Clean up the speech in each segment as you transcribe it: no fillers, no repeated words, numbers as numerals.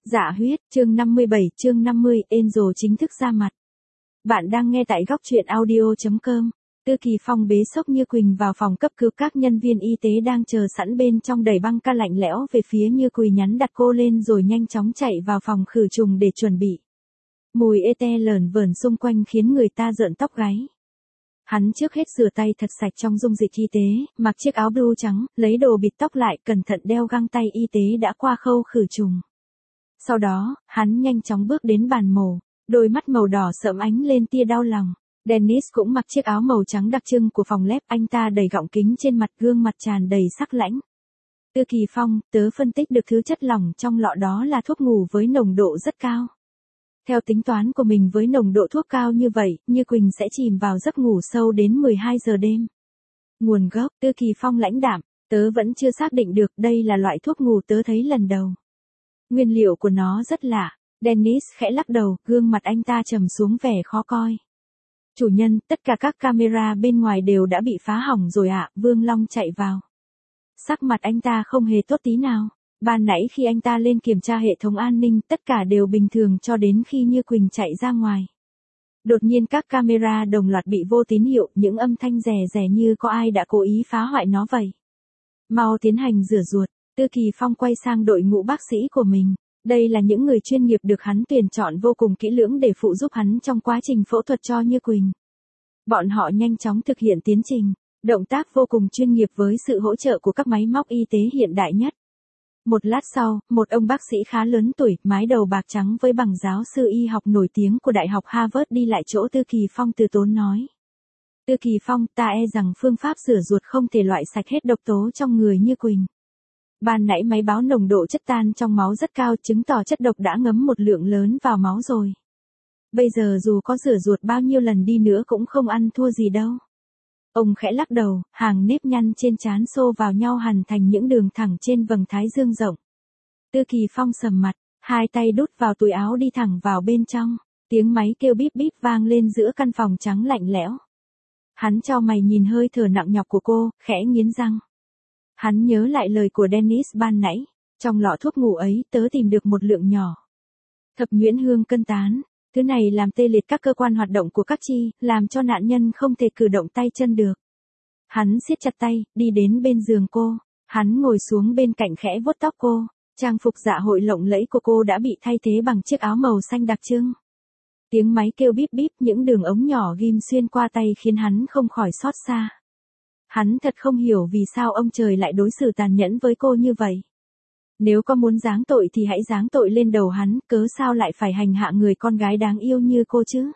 Dạ huyết, chương 57, chương 50, Angel chính thức ra mặt. Bạn đang nghe tại góc truyện audio.com. Tư Kỳ Phong bế Sốc Như Quỳnh vào phòng cấp cứu, các nhân viên y tế đang chờ sẵn bên trong đẩy băng ca lạnh lẽo về phía Như Quỳnh, nhắn đặt cô lên rồi nhanh chóng chạy vào phòng khử trùng để chuẩn bị. Mùi ê lởn vởn xung quanh khiến người ta rợn tóc gáy. Hắn trước hết rửa tay thật sạch trong dung dịch y tế, mặc chiếc áo blue trắng, lấy đồ bịt tóc lại, cẩn thận đeo găng tay y tế đã qua khâu khử trùng. Sau đó, hắn nhanh chóng bước đến bàn mổ, đôi mắt màu đỏ sẫm ánh lên tia đau lòng. Dennis cũng mặc chiếc áo màu trắng đặc trưng của phòng lab, anh ta đầy gọng kính trên mặt, gương mặt tràn đầy sắc lãnh. Tư Kỳ Phong, tớ phân tích được thứ chất lỏng trong lọ đó là thuốc ngủ với nồng độ rất cao. Theo tính toán của mình, với nồng độ thuốc cao như vậy, Như Quỳnh sẽ chìm vào giấc ngủ sâu đến 12 giờ đêm. Nguồn gốc, Tư Kỳ Phong lãnh đạm, tớ vẫn chưa xác định được, đây là loại thuốc ngủ tớ thấy lần đầu. Nguyên liệu của nó rất lạ. Dennis khẽ lắc đầu, gương mặt anh ta trầm xuống vẻ khó coi. Chủ nhân, tất cả các camera bên ngoài đều đã bị phá hỏng rồi ạ. Vương Long chạy vào. Sắc mặt anh ta không hề tốt tí nào. Ban nãy khi anh ta lên kiểm tra hệ thống an ninh, tất cả đều bình thường cho đến khi Như Quỳnh chạy ra ngoài. Đột nhiên các camera đồng loạt bị vô tín hiệu, những âm thanh rè rè như có ai đã cố ý phá hoại nó vậy. Mau tiến hành rửa ruột. Tư Kỳ Phong quay sang đội ngũ bác sĩ của mình. Đây là những người chuyên nghiệp được hắn tuyển chọn vô cùng kỹ lưỡng để phụ giúp hắn trong quá trình phẫu thuật cho Như Quỳnh. Bọn họ nhanh chóng thực hiện tiến trình, động tác vô cùng chuyên nghiệp với sự hỗ trợ của các máy móc y tế hiện đại nhất. Một lát sau, một ông bác sĩ khá lớn tuổi, mái đầu bạc trắng với bằng giáo sư y học nổi tiếng của Đại học Harvard đi lại chỗ Tư Kỳ Phong từ tốn nói. Tư Kỳ Phong, ta e rằng phương pháp rửa ruột không thể loại sạch hết độc tố trong người Như Quỳnh. Ban nãy máy báo nồng độ chất tan trong máu rất cao, chứng tỏ chất độc đã ngấm một lượng lớn vào máu rồi. Bây giờ dù có rửa ruột bao nhiêu lần đi nữa cũng không ăn thua gì đâu. Ông khẽ lắc đầu, hàng nếp nhăn trên trán xô vào nhau hằn thành những đường thẳng trên vầng thái dương rộng. Tư Kỳ Phong sầm mặt, hai tay đút vào túi áo đi thẳng vào bên trong. Tiếng máy kêu bíp bíp vang lên giữa căn phòng trắng lạnh lẽo. Hắn chau mày nhìn hơi thở nặng nhọc của cô, khẽ nghiến răng. Hắn nhớ lại lời của Dennis ban nãy, trong lọ thuốc ngủ ấy tớ tìm được một lượng nhỏ. Thập nhuyễn hương cân tán, thứ này làm tê liệt các cơ quan hoạt động của các chi, làm cho nạn nhân không thể cử động tay chân được. Hắn siết chặt tay, đi đến bên giường cô, hắn ngồi xuống bên cạnh khẽ vuốt tóc cô, trang phục dạ hội lộng lẫy của cô đã bị thay thế bằng chiếc áo màu xanh đặc trưng. Tiếng máy kêu bíp bíp, những đường ống nhỏ ghim xuyên qua tay khiến hắn không khỏi xót xa. Hắn thật không hiểu vì sao ông trời lại đối xử tàn nhẫn với cô như vậy. Nếu có muốn giáng tội thì hãy giáng tội lên đầu hắn, cớ sao lại phải hành hạ người con gái đáng yêu như cô chứ?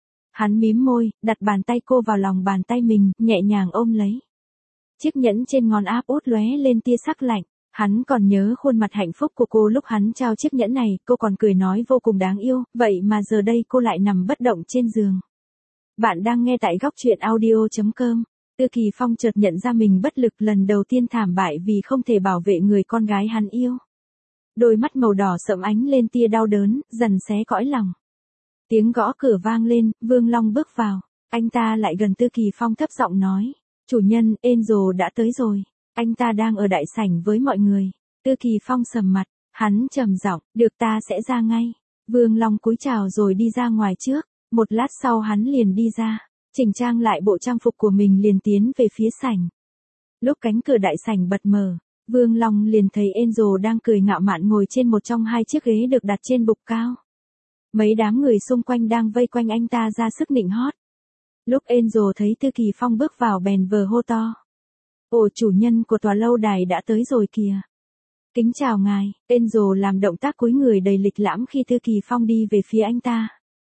Hắn mím môi, đặt bàn tay cô vào lòng bàn tay mình, nhẹ nhàng ôm lấy. Chiếc nhẫn trên ngón áp út lóe lên tia sắc lạnh. Hắn còn nhớ khuôn mặt hạnh phúc của cô lúc hắn trao chiếc nhẫn này, cô còn cười nói vô cùng đáng yêu, vậy mà giờ đây cô lại nằm bất động trên giường. Bạn đang nghe tại góc truyện audio.com. Tư Kỳ Phong chợt nhận ra mình bất lực, lần đầu tiên thảm bại vì không thể bảo vệ người con gái hắn yêu. Đôi mắt màu đỏ sẫm ánh lên tia đau đớn, dần xé cõi lòng. Tiếng gõ cửa vang lên, Vương Long bước vào. Anh ta lại gần Tư Kỳ Phong thấp giọng nói. Chủ nhân, Angel đã tới rồi. Anh ta đang ở đại sảnh với mọi người. Tư Kỳ Phong sầm mặt, hắn trầm giọng, được, ta sẽ ra ngay. Vương Long cúi chào rồi đi ra ngoài trước. Một lát sau hắn liền đi ra. Chỉnh trang lại bộ trang phục của mình liền tiến về phía sảnh. Lúc cánh cửa đại sảnh bật mở, Vương Long liền thấy Angel đang cười ngạo mạn ngồi trên một trong hai chiếc ghế được đặt trên bục cao. Mấy đám người xung quanh đang vây quanh anh ta ra sức nịnh hót. Lúc Angel thấy Tư Kỳ Phong bước vào bèn vờ hô to. Ồ, chủ nhân của tòa lâu đài đã tới rồi kìa. Kính chào ngài. Angel làm động tác cúi người đầy lịch lãm khi Tư Kỳ Phong đi về phía anh ta.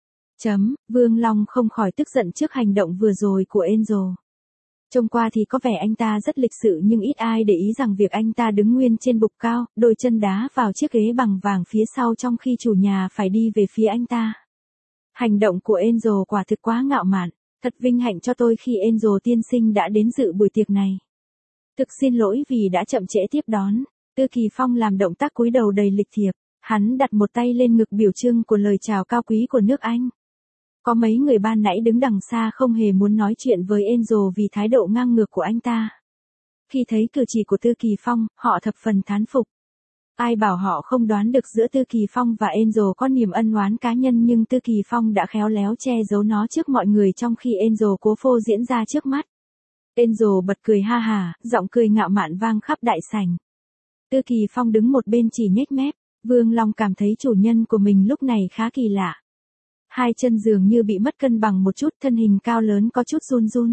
Vương Long không khỏi tức giận trước hành động vừa rồi của Angel. Trông qua thì có vẻ anh ta rất lịch sự nhưng ít ai để ý rằng việc anh ta đứng nguyên trên bục cao, đôi chân đá vào chiếc ghế bằng vàng phía sau trong khi chủ nhà phải đi về phía anh ta. Hành động của Angel quả thực quá ngạo mạn, thật vinh hạnh cho tôi khi Angel tiên sinh đã đến dự buổi tiệc này. Thực xin lỗi vì đã chậm trễ tiếp đón. Tư Kỳ Phong làm động tác cúi đầu đầy lịch thiệp, hắn đặt một tay lên ngực biểu trưng của lời chào cao quý của nước Anh. Có mấy người ban nãy đứng đằng xa không hề muốn nói chuyện với Angel vì thái độ ngang ngược của anh ta. Khi thấy cử chỉ của Tư Kỳ Phong, họ thập phần thán phục. Ai bảo họ không đoán được giữa Tư Kỳ Phong và Angel có niềm ân oán cá nhân, nhưng Tư Kỳ Phong đã khéo léo che giấu nó trước mọi người trong khi Angel cố phô diễn ra trước mắt. Angel bật cười ha hả, giọng cười ngạo mạn vang khắp đại sảnh. Tư Kỳ Phong đứng một bên chỉ nhếch mép, Vương Long cảm thấy chủ nhân của mình lúc này khá kỳ lạ. Hai chân dường như bị mất cân bằng một chút, thân hình cao lớn có chút run run.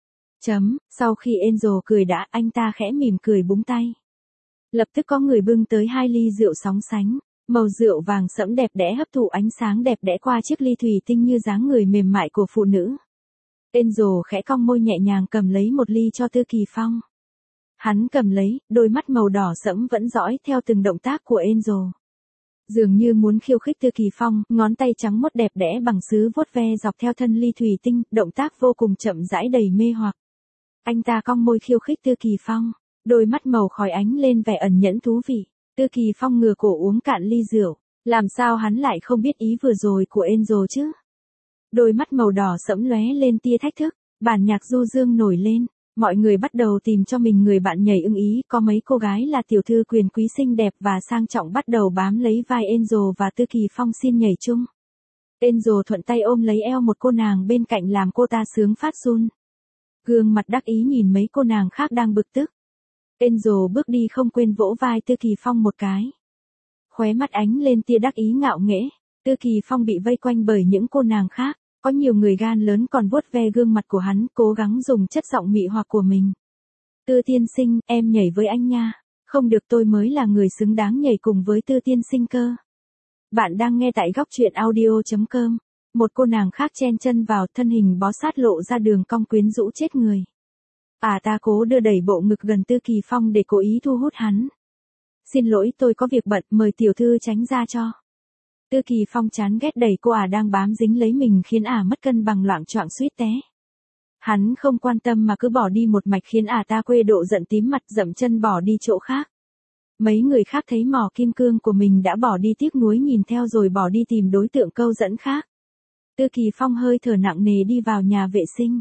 Sau khi Angel cười đã, anh ta khẽ mỉm cười búng tay. Lập tức có người bưng tới 2 ly rượu sóng sánh, màu rượu vàng sẫm đẹp đẽ hấp thụ ánh sáng đẹp đẽ qua chiếc ly thủy tinh như dáng người mềm mại của phụ nữ. Angel khẽ cong môi nhẹ nhàng cầm lấy một ly cho Tư Kỳ Phong. Hắn cầm lấy, đôi mắt màu đỏ sẫm vẫn dõi theo từng động tác của Angel. Dường như muốn khiêu khích Tư Kỳ Phong, ngón tay trắng mốt đẹp đẽ bằng sứ vuốt ve dọc theo thân ly thủy tinh, động tác vô cùng chậm rãi đầy mê hoặc. Anh ta cong môi khiêu khích Tư Kỳ Phong, đôi mắt màu khói ánh lên vẻ ẩn nhẫn thú vị. Tư Kỳ Phong ngửa cổ uống cạn ly rượu, làm sao hắn lại không biết ý vừa rồi của Angel chứ? Đôi mắt màu đỏ sẫm lóe lên tia thách thức, bản nhạc du dương nổi lên, mọi người bắt đầu tìm cho mình người bạn nhảy ưng ý, có mấy cô gái là tiểu thư quyền quý xinh đẹp và sang trọng bắt đầu bám lấy vai Angel và Tư Kỳ Phong xin nhảy chung. Angel thuận tay ôm lấy eo một cô nàng bên cạnh làm cô ta sướng phát run. Gương mặt đắc ý nhìn mấy cô nàng khác đang bực tức. Angel bước đi không quên vỗ vai Tư Kỳ Phong một cái. Khóe mắt ánh lên tia đắc ý ngạo nghễ. Tư Kỳ Phong bị vây quanh bởi những cô nàng khác, có nhiều người gan lớn còn vuốt ve gương mặt của hắn, cố gắng dùng chất giọng mị hoặc của mình. Tư tiên sinh, em nhảy với anh nha. Không được, tôi mới là người xứng đáng nhảy cùng với Tư tiên sinh cơ. Bạn đang nghe tại góc truyện audio.com. Một cô nàng khác chen chân vào, thân hình bó sát lộ ra đường cong quyến rũ chết người. Ta cố đưa đẩy bộ ngực gần Tư Kỳ Phong để cố ý thu hút hắn. Xin lỗi, tôi có việc bận, mời tiểu thư tránh ra cho. Tư Kỳ Phong chán ghét đẩy cô đang bám dính lấy mình khiến mất cân bằng loạng choạng suýt té. Hắn không quan tâm mà cứ bỏ đi một mạch khiến ta quê độ giận tím mặt, dậm chân bỏ đi chỗ khác. Mấy người khác thấy mỏ kim cương của mình đã bỏ đi tiếc nuối nhìn theo rồi bỏ đi tìm đối tượng câu dẫn khác. Tư Kỳ Phong hơi thở nặng nề đi vào nhà vệ sinh.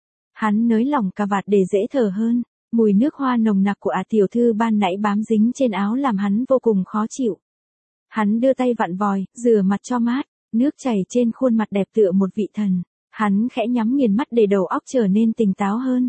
Hắn nới lỏng cà vạt để dễ thở hơn, mùi nước hoa nồng nặc của tiểu thư ban nãy bám dính trên áo làm hắn vô cùng khó chịu. Hắn đưa tay vặn vòi, rửa mặt cho mát, nước chảy trên khuôn mặt đẹp tựa một vị thần. Hắn khẽ nhắm nghiền mắt để đầu óc trở nên tỉnh táo hơn.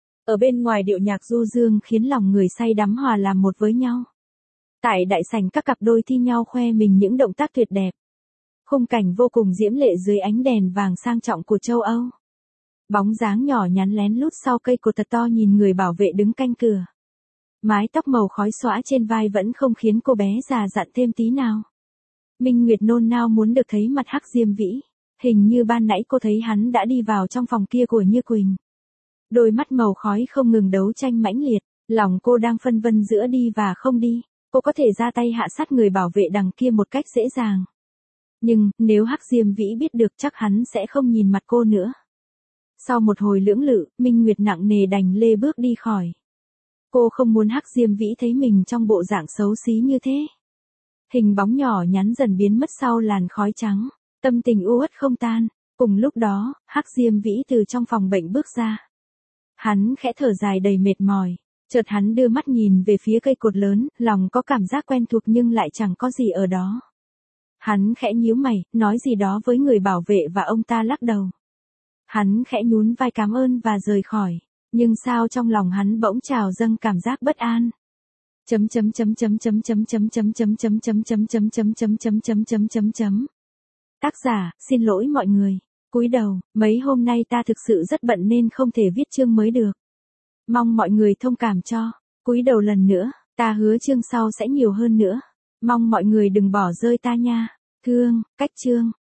Ở bên ngoài điệu nhạc du dương khiến lòng người say đắm hòa làm một với nhau. Tại đại sảnh các cặp đôi thi nhau khoe mình những động tác tuyệt đẹp. Khung cảnh vô cùng diễm lệ dưới ánh đèn vàng sang trọng của châu Âu. Bóng dáng nhỏ nhắn lén lút sau cây cột thật to nhìn người bảo vệ đứng canh cửa. Mái tóc màu khói xõa trên vai vẫn không khiến cô bé già dặn thêm tí nào. Minh Nguyệt nôn nao muốn được thấy mặt Hắc Diêm Vĩ. Hình như ban nãy cô thấy hắn đã đi vào trong phòng kia của Như Quỳnh. Đôi mắt màu khói không ngừng đấu tranh mãnh liệt, lòng cô đang phân vân giữa đi và không đi. Cô có thể ra tay hạ sát người bảo vệ đằng kia một cách dễ dàng. Nhưng, nếu Hắc Diêm Vĩ biết được chắc hắn sẽ không nhìn mặt cô nữa. Sau một hồi lưỡng lự, Minh Nguyệt nặng nề đành lê bước đi khỏi. Cô không muốn Hắc Diêm Vĩ thấy mình trong bộ dạng xấu xí như thế. Hình bóng nhỏ nhắn dần biến mất sau làn khói trắng, tâm tình u uất không tan. Cùng lúc đó, Hắc Diêm Vĩ từ trong phòng bệnh bước ra. Hắn khẽ thở dài đầy mệt mỏi, chợt hắn đưa mắt nhìn về phía cây cột lớn, lòng có cảm giác quen thuộc nhưng lại chẳng có gì ở đó. Hắn khẽ nhíu mày, nói gì đó với người bảo vệ và ông ta lắc đầu. Hắn khẽ nhún vai cảm ơn và rời khỏi, nhưng sao trong lòng hắn bỗng trào dâng cảm giác bất an. Tác giả, xin lỗi mọi người. Cúi đầu, mấy hôm nay ta thực sự rất bận nên không thể viết chương mới được. Mong mọi người thông cảm cho. Cúi đầu lần nữa, ta hứa chương sau sẽ nhiều hơn nữa. Mong mọi người đừng bỏ rơi ta nha. Thương, cách chương.